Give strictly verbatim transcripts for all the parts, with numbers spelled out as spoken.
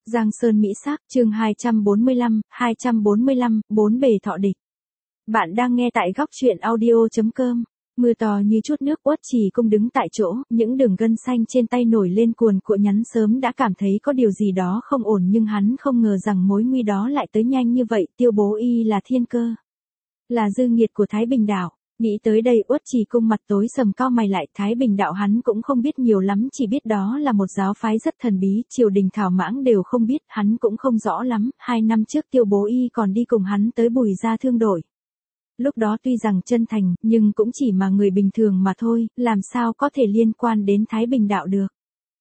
Giang Sơn Mỹ Sắc, chương hai trăm bốn mươi lăm, hai trăm bốn mươi lăm, bốn bề thọ địch. Bạn đang nghe tại góc truyện audio chấm com. Mưa to như chút nước, Uất Trì Cung đứng tại chỗ, những đường gân xanh trên tay nổi lên cuồn cuộn, nhắn sớm đã cảm thấy có điều gì đó không ổn, nhưng hắn không ngờ rằng mối nguy đó lại tới nhanh như vậy. Tiêu Bố Y là thiên cơ, là dư nghiệt của Thái Bình Đạo. Nghĩ tới đây, Uất Trì Cung mặt tối sầm, cau mày lại. Thái Bình Đạo hắn cũng không biết nhiều lắm, chỉ biết đó là một giáo phái rất thần bí, triều đình thảo mãng đều không biết, hắn cũng không rõ lắm. Hai năm trước Tiêu Bố Y còn đi cùng hắn tới Bùi Gia thương đổi. Lúc đó tuy rằng chân thành, nhưng cũng chỉ mà người bình thường mà thôi, làm sao có thể liên quan đến Thái Bình Đạo được.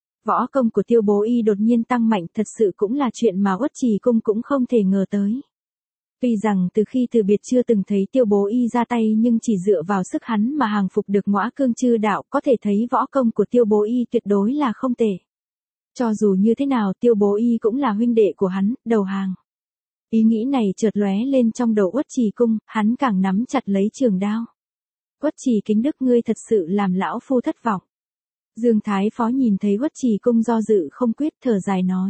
Võ công của Tiêu Bố Y đột nhiên tăng mạnh, thật sự cũng là chuyện mà Uất Trì Cung cũng không thể ngờ tới. Tuy rằng từ khi từ biệt chưa từng thấy Tiêu Bố Y ra tay, nhưng chỉ dựa vào sức hắn mà hàng phục được Ngõa Cương Chư Đạo, có thể thấy võ công của Tiêu Bố Y tuyệt đối là không tệ. Cho dù như thế nào, Tiêu Bố Y cũng là huynh đệ của hắn, đầu hàng. Ý nghĩ này chợt lóe lên trong đầu Uất Trì Cung, hắn càng nắm chặt lấy trường đao. Uất Trì Kính Đức, ngươi thật sự làm lão phu thất vọng. Dương Thái Phó nhìn thấy Uất Trì Cung do dự không quyết, thở dài nói.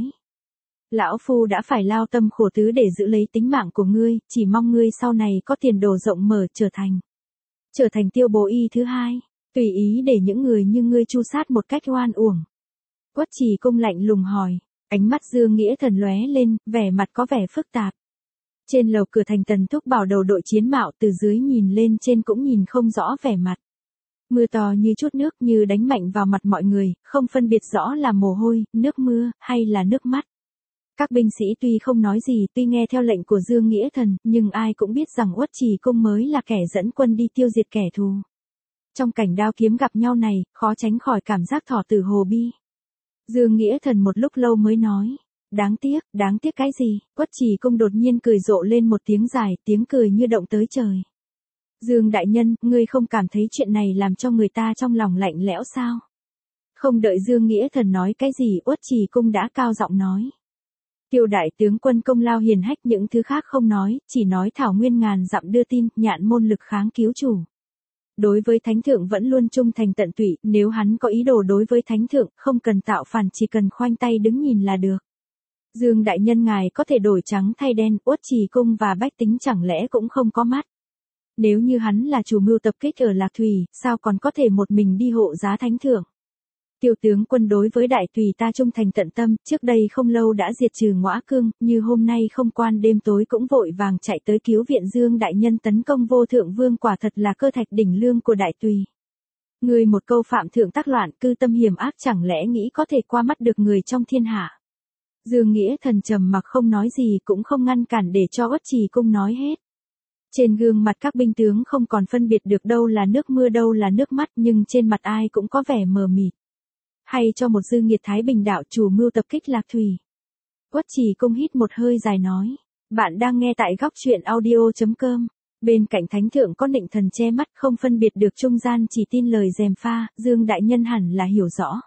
Lão phu đã phải lao tâm khổ tứ để giữ lấy tính mạng của ngươi, chỉ mong ngươi sau này có tiền đồ rộng mở, trở thành trở thành Tiêu Bố Y thứ hai, tùy ý để những người như ngươi tru sát một cách oan uổng. Uất Trì Cung lạnh lùng hỏi, ánh mắt Dương Nghĩa Thần lóe lên, vẻ mặt có vẻ phức tạp. Trên lầu cửa thành, Tần Thúc Bảo đầu đội chiến mạo từ dưới nhìn lên trên cũng nhìn không rõ vẻ mặt. Mưa to như chút nước, như đánh mạnh vào mặt mọi người, không phân biệt rõ là mồ hôi, nước mưa, hay là nước mắt. Các binh sĩ tuy không nói gì, tuy nghe theo lệnh của Dương Nghĩa Thần, nhưng ai cũng biết rằng Uất Trì Cung mới là kẻ dẫn quân đi tiêu diệt kẻ thù. Trong cảnh đao kiếm gặp nhau này, khó tránh khỏi cảm giác thỏ tử hồ bi. Dương Nghĩa Thần một lúc lâu mới nói, đáng tiếc, đáng tiếc cái gì? Uất Trì Cung đột nhiên cười rộ lên một tiếng dài, tiếng cười như động tới trời. Dương đại nhân, ngươi không cảm thấy chuyện này làm cho người ta trong lòng lạnh lẽo sao? Không đợi Dương Nghĩa Thần nói cái gì, Uất Trì Cung đã cao giọng nói. Tiêu đại tướng quân công lao hiền hách, những thứ khác không nói, chỉ nói Thảo Nguyên ngàn dặm đưa tin, Nhạn Môn lực kháng cứu chủ. Đối với Thánh Thượng vẫn luôn trung thành tận tụy, nếu hắn có ý đồ đối với Thánh Thượng, không cần tạo phản, chỉ cần khoanh tay đứng nhìn là được. Dương đại nhân, ngài có thể đổi trắng thay đen, Uất Trì Cung và bách tính chẳng lẽ cũng không có mắt. Nếu như hắn là chủ mưu tập kích ở Lạc Thủy, sao còn có thể một mình đi hộ giá Thánh Thượng? Tiêu tướng quân đối với đại tùy ta trung thành tận tâm, trước đây không lâu đã diệt trừ Ngõa Cương, như hôm nay không quan đêm tối cũng vội vàng chạy tới cứu viện Dương đại nhân tấn công Vô Thượng Vương, quả thật là cơ thạch đỉnh lương của đại tùy. Người một câu phạm thượng tác loạn, cư tâm hiểm ác, chẳng lẽ nghĩ có thể qua mắt được người trong thiên hạ? Dương Nghĩa Thần trầm mặc không nói gì, cũng không ngăn cản để cho Uất Trì Cung nói hết. Trên gương mặt các binh tướng không còn phân biệt được đâu là nước mưa đâu là nước mắt, nhưng trên mặt ai cũng có vẻ mờ mịt. Hay cho một dư nghiệt Thái Bình Đạo chủ mưu tập kích Lạc Thủy. Uất Trì Cung hít một hơi dài nói. Bạn đang nghe tại góc truyện audio chấm com. Bên cạnh Thánh Thượng có Nịnh Thần che mắt, không phân biệt được trung gian, chỉ tin lời gièm pha, Dương đại nhân hẳn là hiểu rõ.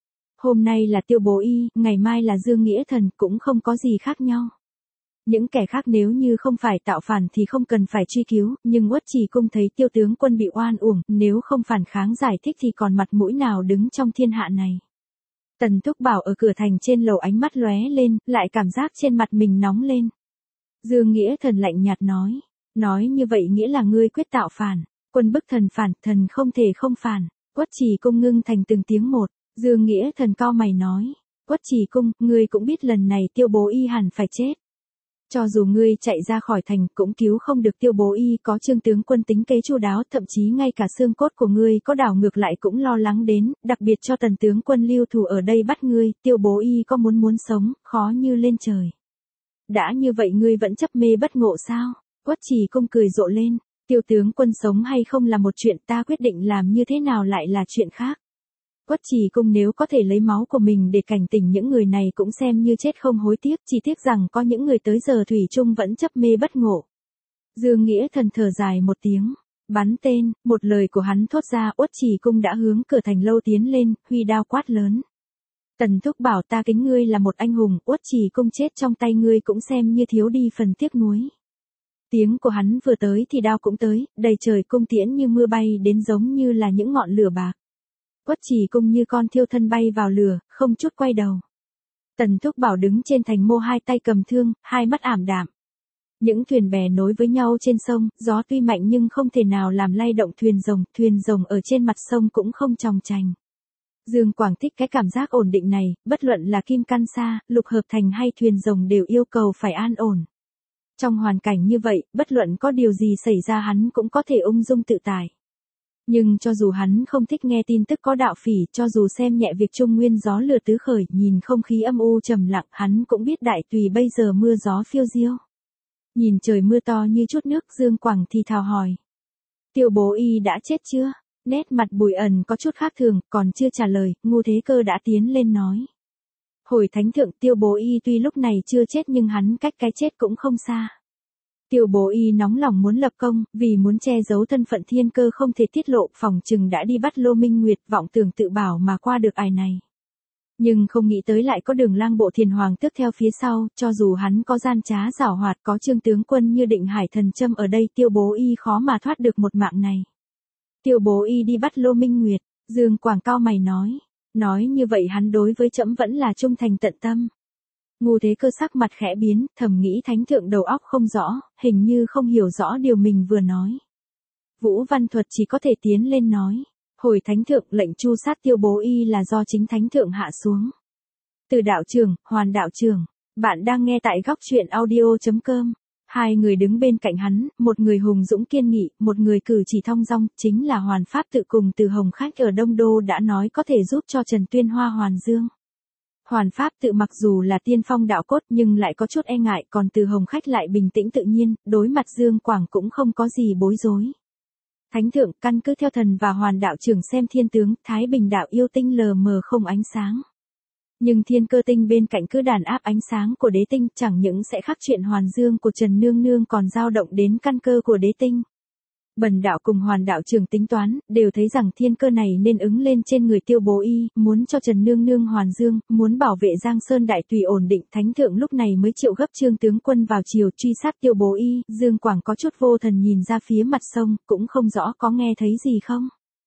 Hôm nay là Tiêu Bố Y, ngày mai là Dương Nghĩa Thần, cũng không có gì khác nhau. Những kẻ khác nếu như không phải tạo phản thì không cần phải truy cứu, nhưng Uất Trì Cung thấy Tiêu tướng quân bị oan uổng, nếu không phản kháng giải thích thì còn mặt mũi nào đứng trong thiên hạ này. Tần Thúc Bảo ở cửa thành trên lầu ánh mắt lóe lên, lại cảm giác trên mặt mình nóng lên. Dương Nghĩa Thần lạnh nhạt nói, nói như vậy nghĩa là ngươi quyết tạo phản, quân bức thần phản, thần không thể không phản. Uất Trì Cung ngưng thành từng tiếng một, Dương Nghĩa Thần cau mày nói, Uất Trì Cung, ngươi cũng biết lần này Tiêu Bố Y hẳn phải chết. Cho dù ngươi chạy ra khỏi thành cũng cứu không được Tiêu Bố Y, có Trương tướng quân tính kế chu đáo, thậm chí ngay cả xương cốt của ngươi có đảo ngược lại cũng lo lắng đến, đặc biệt cho Tần tướng quân lưu thủ ở đây bắt ngươi, Tiêu Bố Y có muốn muốn sống, khó như lên trời. Đã như vậy ngươi vẫn chấp mê bất ngộ sao? Uất Trì Cung cười rộ lên, Tiêu tướng quân sống hay không là một chuyện, ta quyết định làm như thế nào lại là chuyện khác. Uất Trì Cung nếu có thể lấy máu của mình để cảnh tỉnh những người này cũng xem như chết không hối tiếc, chỉ tiếc rằng có những người tới giờ thủy chung vẫn chấp mê bất ngộ. Dương Nghĩa Thần thở dài một tiếng, bắn tên, một lời của hắn thốt ra, Uất Trì Cung đã hướng cửa thành lâu tiến lên, huy đao quát lớn. Tần Thúc Bảo, ta kính ngươi là một anh hùng, Uất Trì Cung chết trong tay ngươi cũng xem như thiếu đi phần tiếc nuối. Tiếng của hắn vừa tới thì đao cũng tới, đầy trời cung tiễn như mưa bay đến, giống như là những ngọn lửa bạc. Uất Trì Cung như con thiêu thân bay vào lửa, không chút quay đầu. Tần Thúc Bảo đứng trên thành mô hai tay cầm thương, hai mắt ảm đạm. Những thuyền bè nối với nhau trên sông, gió tuy mạnh nhưng không thể nào làm lay động thuyền rồng, thuyền rồng ở trên mặt sông cũng không chòng chành. Dương Quảng thích cái cảm giác ổn định này, bất luận là Kim Căn Sa, Lục Hợp Thành hay thuyền rồng đều yêu cầu phải an ổn. Trong hoàn cảnh như vậy, bất luận có điều gì xảy ra hắn cũng có thể ung dung tự tại. Nhưng cho dù hắn không thích nghe tin tức có đạo phỉ, cho dù xem nhẹ việc Trung Nguyên gió lửa tứ khởi, nhìn không khí âm u trầm lặng, hắn cũng biết Đại Tùy bây giờ mưa gió phiêu diêu. Nhìn trời mưa to như chút nước, Dương Quảng thì thào hỏi. Tiêu Bố Y đã chết chưa? Nét mặt Bùi Ẩn có chút khác thường, còn chưa trả lời, Ngô Thế Cơ đã tiến lên nói. Hồi thánh thượng, Tiêu Bố Y tuy lúc này chưa chết nhưng hắn cách cái chết cũng không xa. Tiêu Bố Y nóng lòng muốn lập công, vì muốn che giấu thân phận Thiên Cơ không thể tiết lộ, phòng chừng đã đi bắt Lô Minh Nguyệt, vọng tưởng tự bảo mà qua được ải này. Nhưng không nghĩ tới lại có Đường Lang Bộ Thiền Hoàng tước theo phía sau, cho dù hắn có gian trá giảo hoạt, có Trương tướng quân như Định Hải Thần Châm ở đây, Tiêu Bố Y khó mà thoát được một mạng này. Tiêu Bố Y đi bắt Lô Minh Nguyệt, Dương Quảng cao mày nói, nói như vậy hắn đối với trẫm vẫn là trung thành tận tâm. Ngô Thế Cơ sắc mặt khẽ biến, thầm nghĩ thánh thượng đầu óc không rõ, hình như không hiểu rõ điều mình vừa nói. Vũ Văn Thuật chỉ có thể tiến lên nói, hồi thánh thượng, lệnh tru sát Tiêu Bố Y là do chính thánh thượng hạ xuống. Từ đạo trưởng, Hoàn đạo trưởng, bạn đang nghe tại góc truyện audio chấm com. Hai người đứng bên cạnh hắn, một người hùng dũng kiên nghị, một người cử chỉ thong dong, chính là Hoàn Pháp Tự cùng Từ Hồng Khách ở Đông Đô đã nói có thể giúp cho Trần Tuyên Hoa hoàn dương. Hoàn Pháp Tự mặc dù là tiên phong đạo cốt nhưng lại có chút e ngại, còn Từ Hồng Khách lại bình tĩnh tự nhiên, đối mặt Dương Quảng cũng không có gì bối rối. Thánh thượng, căn cứ theo thần và Hoàn đạo trưởng xem thiên tướng, Thái Bình đạo yêu tinh lờ mờ không ánh sáng. Nhưng Thiên Cơ tinh bên cạnh cứ đàn áp ánh sáng của đế tinh, chẳng những sẽ khắc chuyện hoàn dương của Trần Nương Nương còn dao động đến căn cơ của đế tinh. Bần đạo cùng Hoàn đạo trưởng tính toán, đều thấy rằng thiên cơ này nên ứng lên trên người Tiêu Bố Y, muốn cho Trần Nương Nương hoàn dương, muốn bảo vệ Giang Sơn Đại Tùy ổn định, thánh thượng lúc này mới triệu gấp Trương tướng quân vào triều truy sát Tiêu Bố Y. Dương Quảng có chút vô thần nhìn ra phía mặt sông, cũng không rõ có nghe thấy gì không.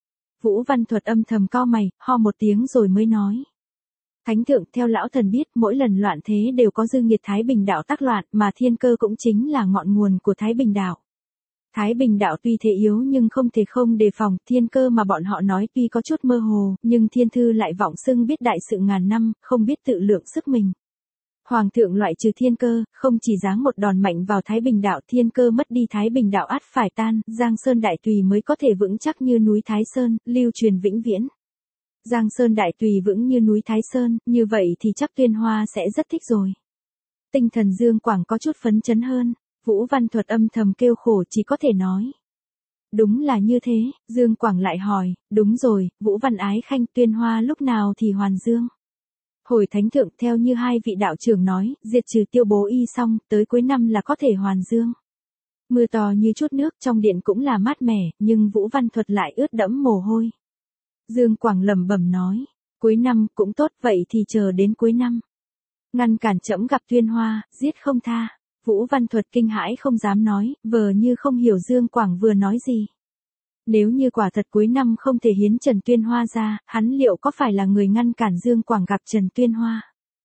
Vũ Văn Thuật âm thầm cau mày, ho một tiếng rồi mới nói. Thánh thượng, theo lão thần biết, mỗi lần loạn thế đều có dư nghiệt Thái Bình đạo tác loạn, mà thiên cơ cũng chính là ngọn nguồn của Thái Bình đạo. Thái Bình đạo tuy thế yếu nhưng không thể không đề phòng, thiên cơ mà bọn họ nói tuy có chút mơ hồ, nhưng thiên thư lại vọng xưng biết đại sự ngàn năm, không biết tự lượng sức mình. Hoàng thượng loại trừ thiên cơ, không chỉ giáng một đòn mạnh vào Thái Bình đạo, thiên cơ mất đi Thái Bình đạo ắt phải tan, Giang Sơn Đại Tùy mới có thể vững chắc như núi Thái Sơn, lưu truyền vĩnh viễn. Giang Sơn Đại Tùy vững như núi Thái Sơn, như vậy thì chắc Tuyên Hoa sẽ rất thích rồi. Tinh thần Dương Quảng có chút phấn chấn hơn, Vũ Văn Thuật âm thầm kêu khổ chỉ có thể nói. Đúng là như thế, Dương Quảng lại hỏi, đúng rồi, Vũ Văn Ái Khanh, Tuyên Hoa lúc nào thì hoàn dương. Hồi thánh thượng, theo như hai vị đạo trưởng nói, diệt trừ Tiêu Bố Y xong, tới cuối năm là có thể hoàn dương. Mưa to như chút nước, trong điện cũng là mát mẻ, nhưng Vũ Văn Thuật lại ướt đẫm mồ hôi. Dương Quảng lẩm bẩm nói, cuối năm cũng tốt, vậy thì chờ đến cuối năm. Ngăn cản trẫm gặp Tuyên Hoa, giết không tha. Vũ Văn Thuật kinh hãi không dám nói, vờ như không hiểu Dương Quảng vừa nói gì. Nếu như quả thật cuối năm không thể hiến Trần Tuyên Hoa ra, hắn liệu có phải là người ngăn cản Dương Quảng gặp Trần Tuyên Hoa?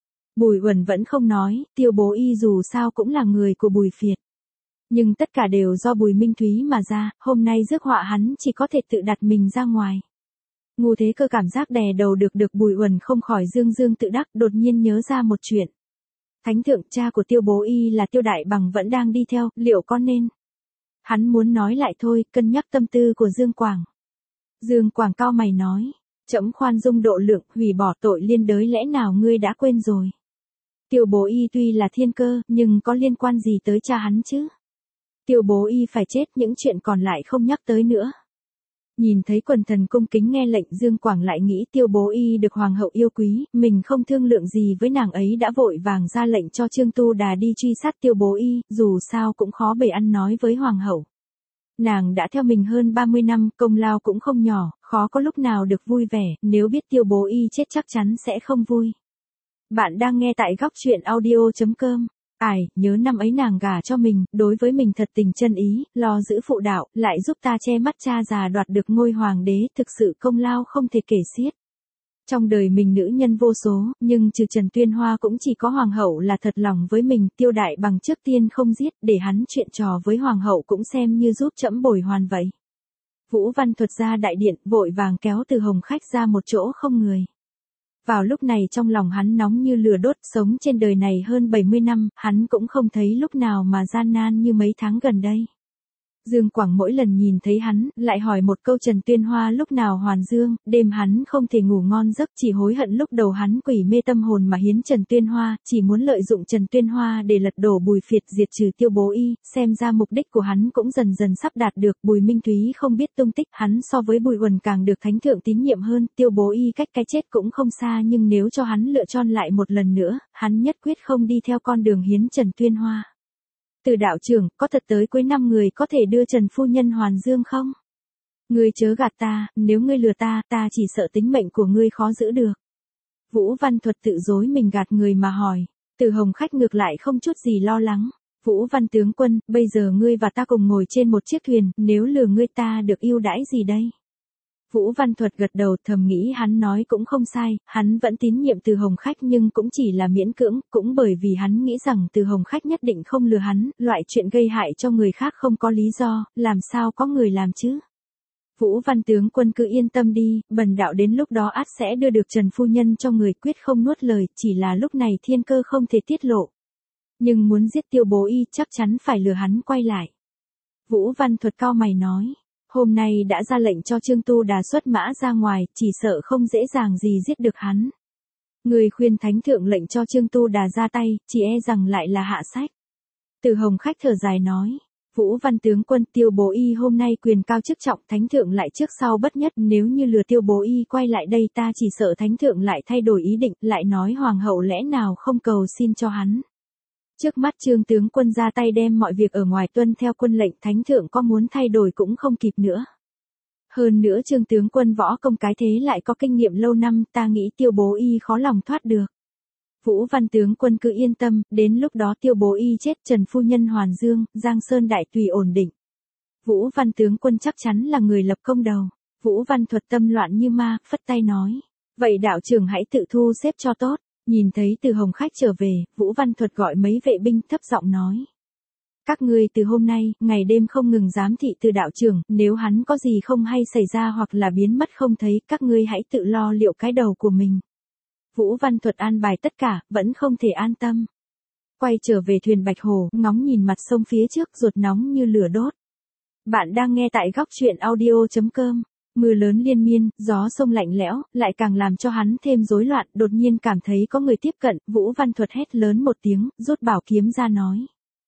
Bùi Uẩn vẫn không nói, Tiêu Bố Y dù sao cũng là người của Bùi Phiệt. Nhưng tất cả đều do Bùi Minh Thúy mà ra, hôm nay rước họa hắn chỉ có thể tự đặt mình ra ngoài. Ngô Thế Cơ cảm giác đè đầu được được Bùi Uẩn không khỏi dương dương tự đắc, đột nhiên nhớ ra một chuyện. Thánh thượng, cha của Tiêu Bố Y là Tiêu Đại Bằng vẫn đang đi theo, liệu có nên? Hắn muốn nói lại thôi, cân nhắc tâm tư của Dương Quảng. Dương Quảng cao mày nói, trẫm khoan dung độ lượng, hủy bỏ tội liên đới, lẽ nào ngươi đã quên rồi? Tiêu Bố Y tuy là thiên cơ, nhưng có liên quan gì tới cha hắn chứ? Tiêu Bố Y phải chết, những chuyện còn lại không nhắc tới nữa. Nhìn thấy quần thần cung kính nghe lệnh, Dương Quảng lại nghĩ Tiêu Bố Y được hoàng hậu yêu quý, mình không thương lượng gì với nàng ấy đã vội vàng ra lệnh cho Trương Tu Đà đi truy sát Tiêu Bố Y, dù sao cũng khó bề ăn nói với hoàng hậu. Nàng đã theo mình hơn ba mươi năm, công lao cũng không nhỏ, khó có lúc nào được vui vẻ, nếu biết Tiêu Bố Y chết chắc chắn sẽ không vui. Bạn đang nghe tại góc truyện audio chấm com. Ai, nhớ năm ấy nàng gả cho mình, đối với mình thật tình chân ý, lo giữ phụ đạo, lại giúp ta che mắt cha già đoạt được ngôi hoàng đế, thực sự công lao không thể kể xiết. Trong đời mình nữ nhân vô số, nhưng trừ Trần Tuyên Hoa cũng chỉ có hoàng hậu là thật lòng với mình, Tiêu Đại Bằng trước tiên không giết, để hắn chuyện trò với hoàng hậu cũng xem như giúp trẫm bồi hoàn vậy. Vũ Văn Thuật ra đại điện, vội vàng kéo Từ Hồng Khách ra một chỗ không người. Vào lúc này trong lòng hắn nóng như lửa đốt, sống trên đời này hơn bảy mươi năm, hắn cũng không thấy lúc nào mà gian nan như mấy tháng gần đây. Dương Quảng mỗi lần nhìn thấy hắn, lại hỏi một câu Trần Tuyên Hoa lúc nào hoàn dương, đêm hắn không thể ngủ ngon giấc, chỉ hối hận lúc đầu hắn quỷ mê tâm hồn mà hiến Trần Tuyên Hoa, chỉ muốn lợi dụng Trần Tuyên Hoa để lật đổ Bùi Phiệt, diệt trừ Tiêu Bố Y, xem ra mục đích của hắn cũng dần dần sắp đạt được. Bùi Minh Thúy không biết tung tích, hắn so với Bùi Uẩn càng được thánh thượng tín nhiệm hơn, Tiêu Bố Y cách cái chết cũng không xa, nhưng nếu cho hắn lựa chọn lại một lần nữa, hắn nhất quyết không đi theo con đường hiến Trần Tuyên Hoa. Từ đạo trưởng, có thật tới cuối năm người có thể đưa Trần phu nhân hoàn dương không? Ngươi chớ gạt ta, nếu ngươi lừa ta, ta chỉ sợ tính mệnh của ngươi khó giữ được. Vũ Văn Thuật tự dối mình gạt người mà hỏi. Từ Hồng Khách ngược lại không chút gì lo lắng. Vũ Văn tướng quân, bây giờ ngươi và ta cùng ngồi trên một chiếc thuyền, nếu lừa ngươi ta được ưu đãi gì đây? Vũ Văn Thuật gật đầu, thầm nghĩ hắn nói cũng không sai, hắn vẫn tín nhiệm Từ Hồng Khách nhưng cũng chỉ là miễn cưỡng, cũng bởi vì hắn nghĩ rằng Từ Hồng Khách nhất định không lừa hắn, loại chuyện gây hại cho người khác không có lý do, làm sao có người làm chứ? Vũ Văn tướng quân cứ yên tâm đi, bần đạo đến lúc đó ắt sẽ đưa được Trần phu nhân cho người, quyết không nuốt lời, chỉ là lúc này thiên cơ không thể tiết lộ. Nhưng muốn giết Tiêu Bố Y chắc chắn phải lừa hắn quay lại. Vũ Văn Thuật cau mày nói. Hôm nay đã ra lệnh cho Trương Tu Đà xuất mã ra ngoài, chỉ sợ không dễ dàng gì giết được hắn. Người khuyên thánh thượng lệnh cho Trương Tu Đà ra tay, chỉ e rằng lại là hạ sách. Từ Hồng Khách thở dài nói, Vũ Văn tướng quân, Tiêu Bố Y hôm nay quyền cao chức trọng, thánh thượng lại trước sau bất nhất, nếu như lừa Tiêu Bố Y quay lại đây ta chỉ sợ thánh thượng lại thay đổi ý định, lại nói hoàng hậu lẽ nào không cầu xin cho hắn. Trước mắt Trương tướng quân ra tay đem mọi việc ở ngoài tuân theo quân lệnh, thánh thượng có muốn thay đổi cũng không kịp nữa. Hơn nữa Trương tướng quân võ công cái thế lại có kinh nghiệm lâu năm, ta nghĩ Tiêu Bố Y khó lòng thoát được. Vũ Văn tướng quân cứ yên tâm, đến lúc đó Tiêu Bố Y chết, Trần phu nhân hoàn dương, Giang Sơn đại tùy ổn định. Vũ Văn tướng quân chắc chắn là người lập công đầu. Vũ Văn Thuật tâm loạn như ma, phất tay nói, vậy đạo trưởng hãy tự thu xếp cho tốt. Nhìn thấy Từ Hồng Khách trở về, Vũ Văn Thuật gọi mấy vệ binh thấp giọng nói. Các ngươi từ hôm nay, ngày đêm không ngừng giám thị Từ đạo trưởng, nếu hắn có gì không hay xảy ra hoặc là biến mất không thấy, các ngươi hãy tự lo liệu cái đầu của mình. Vũ Văn Thuật an bài tất cả, vẫn không thể an tâm. Quay trở về thuyền Bạch Hồ, ngóng nhìn mặt sông phía trước, ruột nóng như lửa đốt. Bạn đang nghe tại góc truyện audio chấm com. Mưa lớn liên miên, gió sông lạnh lẽo, lại càng làm cho hắn thêm rối loạn, đột nhiên cảm thấy có người tiếp cận, Vũ Văn Thuật hét lớn một tiếng, rút bảo kiếm ra nói.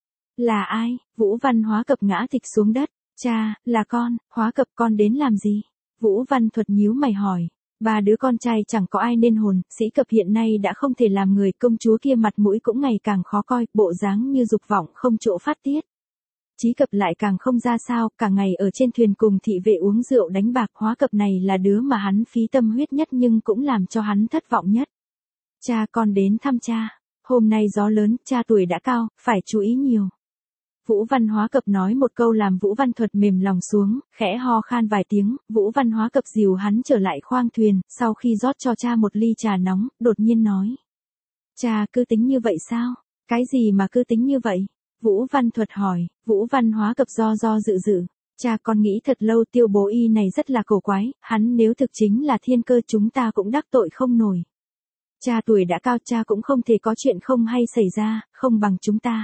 Là ai? Vũ Văn Hóa Cập ngã thịch xuống đất, cha, là con, Hóa Cập con đến làm gì? Vũ Văn Thuật nhíu mày hỏi, ba đứa con trai chẳng có ai nên hồn, Sĩ Cập hiện nay đã không thể làm người, công chúa kia mặt mũi cũng ngày càng khó coi, bộ dáng như dục vọng không chỗ phát tiết. Chí Cập lại càng không ra sao, cả ngày ở trên thuyền cùng thị vệ uống rượu đánh bạc, Hóa Cập này là đứa mà hắn phí tâm huyết nhất nhưng cũng làm cho hắn thất vọng nhất. Cha con đến thăm cha, hôm nay gió lớn, cha tuổi đã cao, phải chú ý nhiều. Vũ Văn Hóa Cập nói một câu làm Vũ Văn Thuật mềm lòng xuống, khẽ ho khan vài tiếng, Vũ Văn Hóa Cập dìu hắn trở lại khoang thuyền, sau khi rót cho cha một ly trà nóng, đột nhiên nói. Cha cứ tính như vậy sao? Cái gì mà cứ tính như vậy? Vũ Văn Thuật hỏi, Vũ Văn Hóa Cập do do dự dự, cha con nghĩ thật lâu Tiêu Bố Y này rất là cổ quái, hắn nếu thực chính là thiên cơ chúng ta cũng đắc tội không nổi. Cha tuổi đã cao, cha cũng không thể có chuyện không hay xảy ra, không bằng chúng ta.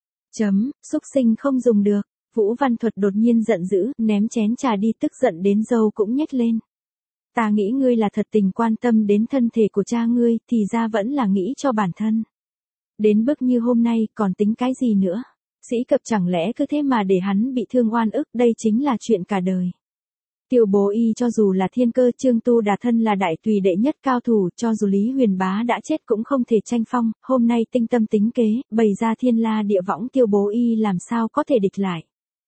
Chấm, xúc sinh không dùng được. Vũ Văn Thuật đột nhiên giận dữ, ném chén trà đi, tức giận đến râu cũng nhếch lên. Ta nghĩ ngươi là thật tình quan tâm đến thân thể của cha ngươi, thì ra vẫn là nghĩ cho bản thân. Đến bước như hôm nay, còn tính cái gì nữa? Sĩ Cập chẳng lẽ cứ thế mà để hắn bị thương oan ức, đây chính là chuyện cả đời. Tiêu Bố Y cho dù là thiên cơ, Trương Tu Đà thân là đại tùy đệ nhất cao thủ, cho dù Lý Huyền Bá đã chết cũng không thể tranh phong, hôm nay tinh tâm tính kế, bày ra thiên la địa võng, Tiêu Bố Y làm sao có thể địch lại.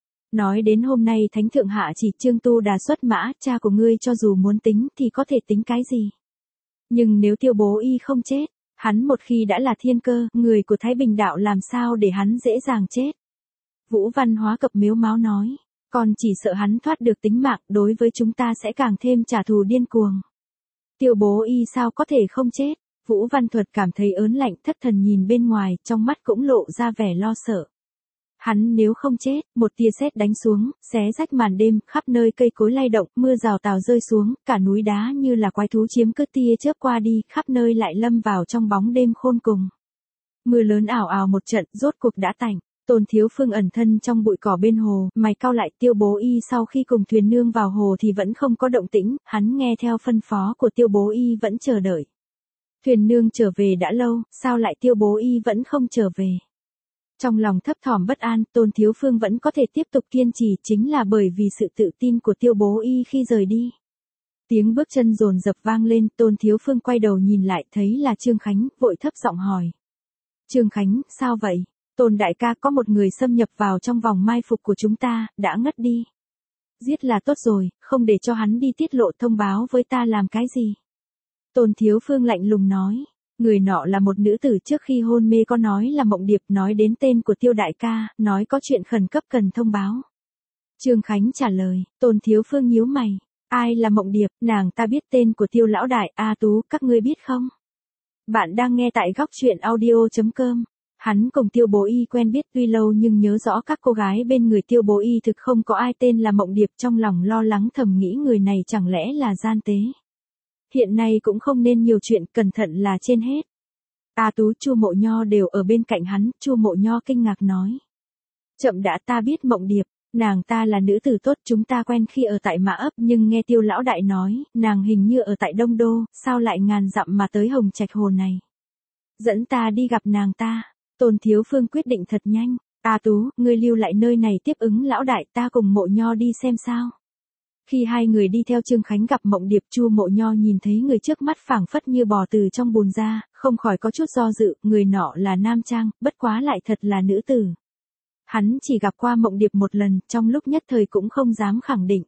Nói đến hôm nay thánh thượng hạ chỉ Trương Tu Đà xuất mã, cha của ngươi cho dù muốn tính thì có thể tính cái gì. Nhưng nếu Tiêu Bố Y không chết, hắn một khi đã là thiên cơ, người của Thái Bình đạo làm sao để hắn dễ dàng chết. Vũ Văn Hóa Cập mếu máo nói, con chỉ sợ hắn thoát được tính mạng, đối với chúng ta sẽ càng thêm trả thù điên cuồng. Tiêu Bố Y sao có thể không chết? Vũ Văn Thuật cảm thấy ớn lạnh, thất thần nhìn bên ngoài, trong mắt cũng lộ ra vẻ lo sợ. Hắn nếu không chết, một tia sét đánh xuống, xé rách màn đêm, khắp nơi cây cối lay động, mưa rào tào rơi xuống, cả núi đá như là quái thú chiếm cứ tia chớp qua đi, khắp nơi lại lâm vào trong bóng đêm khôn cùng. Mưa lớn ảo ảo một trận, rốt cuộc đã tạnh. Tôn Thiếu Phương ẩn thân trong bụi cỏ bên hồ, mày cau lại. Tiêu Bố Y sau khi cùng thuyền nương vào hồ thì vẫn không có động tĩnh, hắn nghe theo phân phó của Tiêu Bố Y vẫn chờ đợi. Thuyền nương trở về đã lâu, sao lại Tiêu Bố Y vẫn không trở về? Trong lòng thấp thỏm bất an, Tôn Thiếu Phương vẫn có thể tiếp tục kiên trì chính là bởi vì sự tự tin của Tiêu Bố Y khi rời đi. Tiếng bước chân dồn dập vang lên, Tôn Thiếu Phương quay đầu nhìn lại thấy là Trương Khánh, vội thấp giọng hỏi. Trương Khánh, sao vậy? Tôn đại ca, có một người xâm nhập vào trong vòng mai phục của chúng ta, đã ngất đi. Giết là tốt rồi, không để cho hắn đi tiết lộ thông báo với ta làm cái gì. Tôn Thiếu Phương lạnh lùng nói. Người nọ là một nữ tử trước khi hôn mê có nói là Mộng Điệp, nói đến tên của Tiêu đại ca, nói có chuyện khẩn cấp cần thông báo. Trương Khánh trả lời. Tôn Thiếu Phương nhíu mày. Ai là Mộng Điệp? Nàng ta biết tên của Tiêu lão đại. A Tú, các ngươi biết không? Bạn đang nghe tại góc truyện audio chấm com. Hắn cùng Tiêu Bố Y quen biết tuy lâu nhưng nhớ rõ các cô gái bên người Tiêu Bố Y thực không có ai tên là Mộng Điệp, trong lòng lo lắng thầm nghĩ người này chẳng lẽ là gian tế. Hiện nay cũng không nên nhiều chuyện, cẩn thận là trên hết. A Tú, Chu Mộ Nho đều ở bên cạnh hắn. Chu Mộ Nho kinh ngạc nói. Chậm đã, ta biết Mộng Điệp, nàng ta là nữ tử tốt, chúng ta quen khi ở tại Mã Ấp, nhưng nghe Tiêu lão đại nói, nàng hình như ở tại Đông Đô, sao lại ngàn dặm mà tới Hồng Trạch Hồ này. Dẫn ta đi gặp nàng ta. Tôn Thiếu Phương quyết định thật nhanh. A Tú, ngươi lưu lại nơi này tiếp ứng lão đại, ta cùng Mộ Nho đi xem sao. Khi hai người đi theo Trương Khánh gặp Mộng Điệp, Chu Mộ Nho nhìn thấy người trước mắt phảng phất như bò từ trong bùn ra, không khỏi có chút do dự, người nọ là nam trang, bất quá lại thật là nữ tử. Hắn chỉ gặp qua Mộng Điệp một lần, trong lúc nhất thời cũng không dám khẳng định.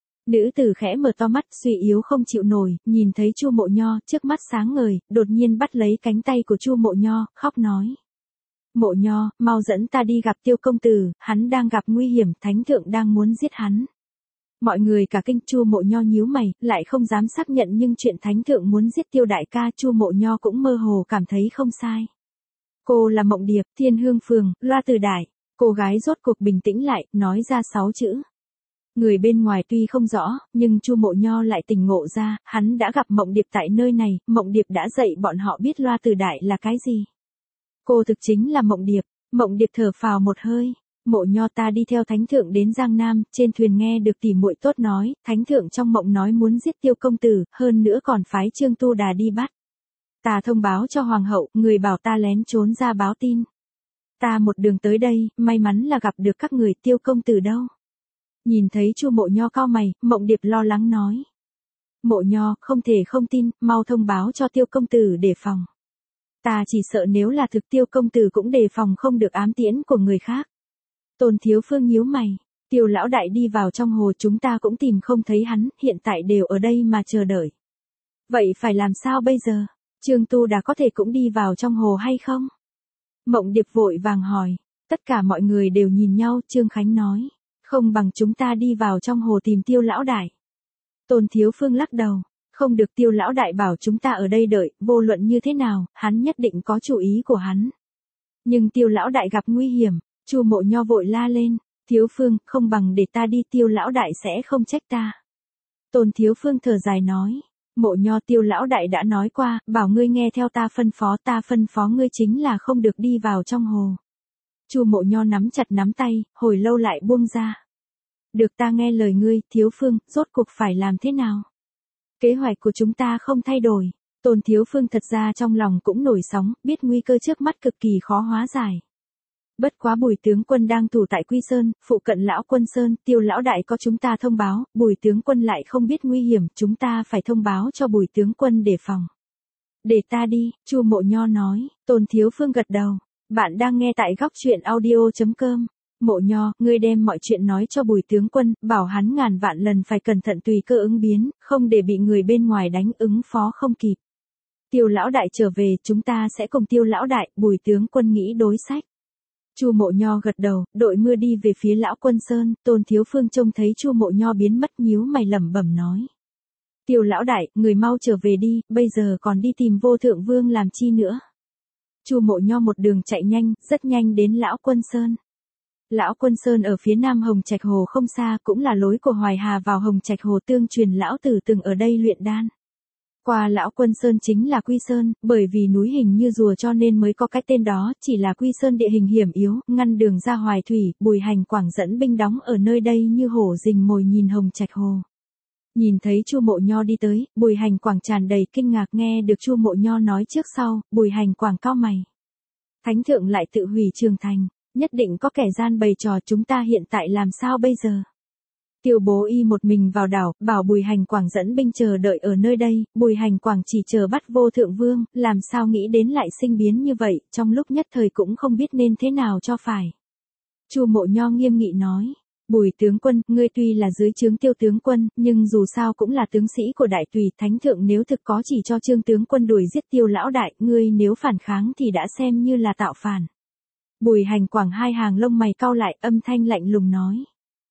Nữ tử khẽ mở to mắt, suy yếu không chịu nổi, nhìn thấy Chu Mộ Nho, trước mắt sáng ngời, đột nhiên bắt lấy cánh tay của Chu Mộ Nho, khóc nói. Mộ Nho, mau dẫn ta đi gặp Tiêu công tử, hắn đang gặp nguy hiểm, thánh thượng đang muốn giết hắn. Mọi người cả kinh. Chu Mộ Nho nhíu mày, lại không dám xác nhận, nhưng chuyện thánh thượng muốn giết Tiêu đại ca, Chu Mộ Nho cũng mơ hồ cảm thấy không sai. Cô là Mộng Điệp, Thiên Hương Phường, Loa Từ Đại. Cô gái rốt cuộc bình tĩnh lại, nói ra sáu chữ. Người bên ngoài tuy không rõ, nhưng Chu Mộ Nho lại tỉnh ngộ ra, hắn đã gặp Mộng Điệp tại nơi này, Mộng Điệp đã dạy bọn họ biết Loa Từ Đại là cái gì. Cô thực chính là Mộng Điệp. Mộng Điệp thở phào một hơi. Mộ Nho, ta đi theo thánh thượng đến Giang Nam, trên thuyền nghe được tỷ muội tốt nói, thánh thượng trong mộng nói muốn giết Tiêu công tử, hơn nữa còn phái Trương Tu Đà đi bắt. Ta thông báo cho hoàng hậu, người bảo ta lén trốn ra báo tin. Ta một đường tới đây, may mắn là gặp được các người. Tiêu công tử đâu? Nhìn thấy Chu Mộ Nho cau mày, Mộng Điệp lo lắng nói. Mộ Nho, không thể không tin, mau thông báo cho Tiêu công tử đề phòng. Ta chỉ sợ nếu là thực Tiêu công tử cũng đề phòng không được ám tiễn của người khác. Tôn Thiếu Phương nhíu mày. Tiêu lão đại đi vào trong hồ, chúng ta cũng tìm không thấy hắn, hiện tại đều ở đây mà chờ đợi. Vậy phải làm sao bây giờ? Trương Tu Đà có thể cũng đi vào trong hồ hay không? Mộng Điệp vội vàng hỏi. Tất cả mọi người đều nhìn nhau. Trương Khánh nói. Không bằng chúng ta đi vào trong hồ tìm Tiêu lão đại. Tôn Thiếu Phương lắc đầu. Không được, Tiêu lão đại bảo chúng ta ở đây đợi, vô luận như thế nào, hắn nhất định có chủ ý của hắn. Nhưng Tiêu lão đại gặp nguy hiểm. Chu Mộ Nho vội la lên. Thiếu Phương, không bằng để ta đi, Tiêu lão đại sẽ không trách ta. Tôn Thiếu Phương thở dài nói. Mộ Nho, Tiêu lão đại đã nói qua, bảo ngươi nghe theo ta phân phó, ta phân phó ngươi chính là không được đi vào trong hồ. Chu Mộ Nho nắm chặt nắm tay, hồi lâu lại buông ra. Được, ta nghe lời ngươi. Thiếu Phương, rốt cuộc phải làm thế nào? Kế hoạch của chúng ta không thay đổi. Tôn Thiếu Phương thật ra trong lòng cũng nổi sóng, biết nguy cơ trước mắt cực kỳ khó hóa giải. Bất quá Bùi tướng quân đang tù tại Quy Sơn, phụ cận Lão Quân Sơn, Tiêu lão đại có chúng ta thông báo, Bùi tướng quân lại không biết nguy hiểm, chúng ta phải thông báo cho Bùi tướng quân đề phòng. Để ta đi, Chu Mộ Nho nói. Tôn Thiếu Phương gật đầu. Bạn đang nghe tại góc truyện audio chấm com. Mộ Nho, ngươi đem mọi chuyện nói cho Bùi tướng quân, bảo hắn ngàn vạn lần phải cẩn thận tùy cơ ứng biến, không để bị người bên ngoài đánh, ứng phó không kịp. Tiêu lão đại trở về, chúng ta sẽ cùng Tiêu lão đại, Bùi tướng quân nghĩ đối sách. Chu Mộ Nho gật đầu, đội mưa đi về phía Lão Quân Sơn. Tôn Thiếu Phương trông thấy Chu Mộ Nho biến mất, nhíu mày lẩm bẩm nói. Tiêu lão đại, người mau trở về đi, bây giờ còn đi tìm Vô Thượng Vương làm chi nữa. Chu Mộ Nho một đường chạy nhanh, rất nhanh đến Lão Quân Sơn. Lão Quân Sơn ở phía nam Hồng Trạch Hồ không xa, cũng là lối của Hoài Hà vào Hồng Trạch Hồ, tương truyền lão tử từng ở đây luyện đan. Qua Lão Quân Sơn chính là Quy Sơn, bởi vì núi hình như rùa cho nên mới có cái tên đó, chỉ là Quy Sơn địa hình hiểm yếu, ngăn đường ra Hoài Thủy, Bùi Hành Quảng dẫn binh đóng ở nơi đây như hổ rình mồi nhìn Hồng Trạch Hồ. Nhìn thấy Chu Mộ Nho đi tới, Bùi Hành Quảng tràn đầy kinh ngạc, nghe được Chu Mộ Nho nói trước sau, Bùi Hành Quảng cau mày. Thánh thượng lại tự hủy Trường Thành, nhất định có kẻ gian bày trò, chúng ta hiện tại làm sao bây giờ? Tiêu Bố Y một mình vào đảo, bảo Bùi Hành Quảng dẫn binh chờ đợi ở nơi đây, Bùi Hành Quảng chỉ chờ bắt Vô Thượng Vương, làm sao nghĩ đến lại sinh biến như vậy, trong lúc nhất thời cũng không biết nên thế nào cho phải. Chu Mộ Nho nghiêm nghị nói, Bùi tướng quân, ngươi tuy là dưới trướng Tiêu tướng quân, nhưng dù sao cũng là tướng sĩ của đại tùy, thánh thượng nếu thực có chỉ cho Trương tướng quân đuổi giết Tiêu lão đại, ngươi nếu phản kháng thì đã xem như là tạo phản. Bùi Hành Quảng hai hàng lông mày cau lại, âm thanh lạnh lùng nói.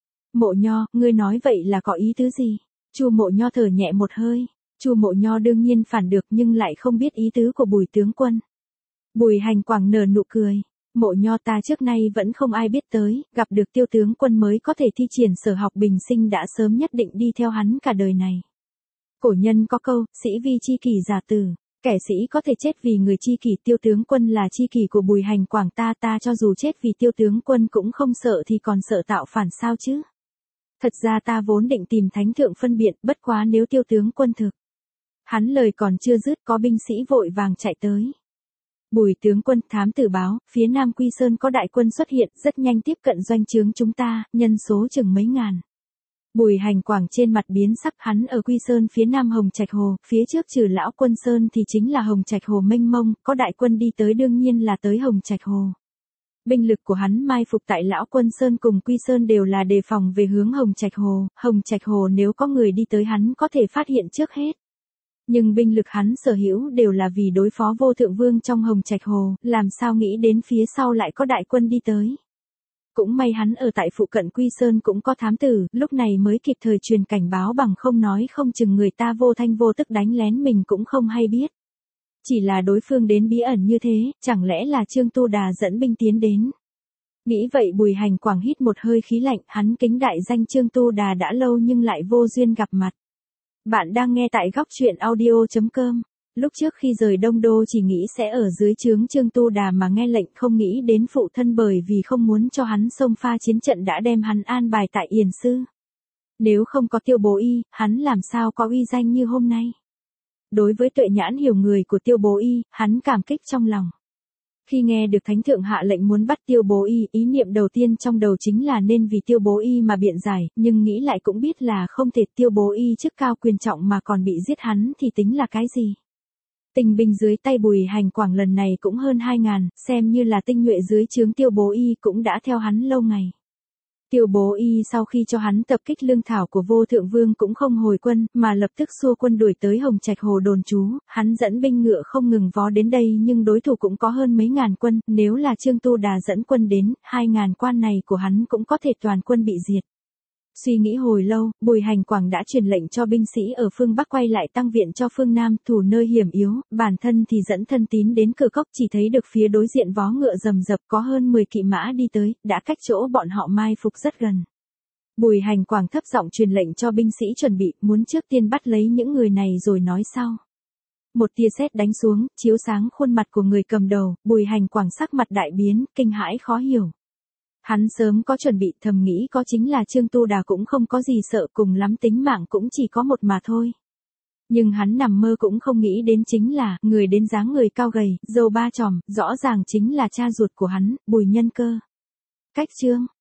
Mộ Nho, ngươi nói vậy là có ý tứ gì? Chu Mộ Nho thở nhẹ một hơi. Chu Mộ Nho đương nhiên phản được nhưng lại không biết ý tứ của Bùi tướng quân. Bùi Hành Quảng nở nụ cười. Mộ Nho ta trước nay vẫn không ai biết tới, gặp được Tiêu tướng quân mới có thể thi triển sở học bình sinh, đã sớm nhất định đi theo hắn cả đời này. Cổ nhân có câu, sĩ vi chi kỷ giả tử. Kẻ sĩ có thể chết vì người chi kỷ, Tiêu tướng quân là chi kỷ của Bùi Hành Quảng ta, ta cho dù chết vì Tiêu tướng quân cũng không sợ thì còn sợ tạo phản sao chứ? Thật ra ta vốn định tìm thánh thượng phân biện, bất quá nếu Tiêu tướng quân thực. Hắn lời còn chưa dứt, có binh sĩ vội vàng chạy tới. Bùi tướng quân, thám tử báo, phía nam Quy Sơn có đại quân xuất hiện, rất nhanh tiếp cận doanh trướng chúng ta, nhân số chừng mấy ngàn. Bùi Hành Quảng trên mặt biến sắc, hắn ở Quy Sơn phía nam Hồng Trạch Hồ, phía trước trừ Lão Quân Sơn thì chính là Hồng Trạch Hồ mênh mông, có đại quân đi tới đương nhiên là tới Hồng Trạch Hồ. Binh lực của hắn mai phục tại Lão Quân Sơn cùng Quy Sơn đều là đề phòng về hướng Hồng Trạch Hồ, Hồng Trạch Hồ nếu có người đi tới hắn có thể phát hiện trước hết. Nhưng binh lực hắn sở hữu đều là vì đối phó Vô Thượng Vương trong Hồng Trạch Hồ, làm sao nghĩ đến phía sau lại có đại quân đi tới. Cũng may hắn ở tại phụ cận Quy Sơn cũng có thám tử, lúc này mới kịp thời truyền cảnh báo, bằng không nói không chừng người ta vô thanh vô tức đánh lén mình cũng không hay biết. Chỉ là đối phương đến bí ẩn như thế, chẳng lẽ là Trương Tu Đà dẫn binh tiến đến. Nghĩ vậy Bùi Hành Quảng hít một hơi khí lạnh, hắn kính đại danh Trương Tu Đà đã lâu nhưng lại vô duyên gặp mặt. Bạn đang nghe tại góc truyện audio chấm com. Lúc trước khi rời Đông Đô chỉ nghĩ sẽ ở dưới trướng Trương Tu Đà mà nghe lệnh, không nghĩ đến phụ thân bởi vì không muốn cho hắn xông pha chiến trận đã đem hắn an bài tại Yển Sư. Nếu không có Tiêu Bố Y, hắn làm sao có uy danh như hôm nay. Đối với tuệ nhãn hiểu người của Tiêu Bố Y, hắn cảm kích trong lòng. Khi nghe được Thánh Thượng hạ lệnh muốn bắt Tiêu Bố Y, ý niệm đầu tiên trong đầu chính là nên vì Tiêu Bố Y mà biện giải, nhưng nghĩ lại cũng biết là không thể, Tiêu Bố Y chức cao quyền trọng mà còn bị giết hắn thì tính là cái gì. Tinh binh dưới tay Bùi Hành Quảng lần này cũng hơn hai ngàn, xem như là tinh nhuệ dưới trướng Tiêu Bố Y cũng đã theo hắn lâu ngày. Tiêu Bố Y sau khi cho hắn tập kích lương thảo của Vô Thượng Vương cũng không hồi quân, mà lập tức xua quân đuổi tới Hồng Trạch Hồ đồn trú, hắn dẫn binh ngựa không ngừng vó đến đây nhưng đối thủ cũng có hơn mấy ngàn quân, nếu là Trương Tu Đà dẫn quân đến, hai ngàn quan này của hắn cũng có thể toàn quân bị diệt. Suy nghĩ hồi lâu, Bùi Hành Quảng đã truyền lệnh cho binh sĩ ở phương Bắc quay lại tăng viện cho phương Nam, thủ nơi hiểm yếu, bản thân thì dẫn thân tín đến cửa cốc, chỉ thấy được phía đối diện vó ngựa rầm rập có hơn mười kỵ mã đi tới, đã cách chỗ bọn họ mai phục rất gần. Bùi Hành Quảng thấp giọng truyền lệnh cho binh sĩ chuẩn bị, muốn trước tiên bắt lấy những người này rồi nói sau. Một tia sét đánh xuống, chiếu sáng khuôn mặt của người cầm đầu, Bùi Hành Quảng sắc mặt đại biến, kinh hãi khó hiểu. Hắn sớm có chuẩn bị, thầm nghĩ có chính là Trương Tu Đà cũng không có gì sợ, cùng lắm tính mạng cũng chỉ có một mà thôi. Nhưng hắn nằm mơ cũng không nghĩ đến chính là, người đến dáng người cao gầy, râu ba chòm, rõ ràng chính là cha ruột của hắn, Bùi Nhân Cơ. Cách chương,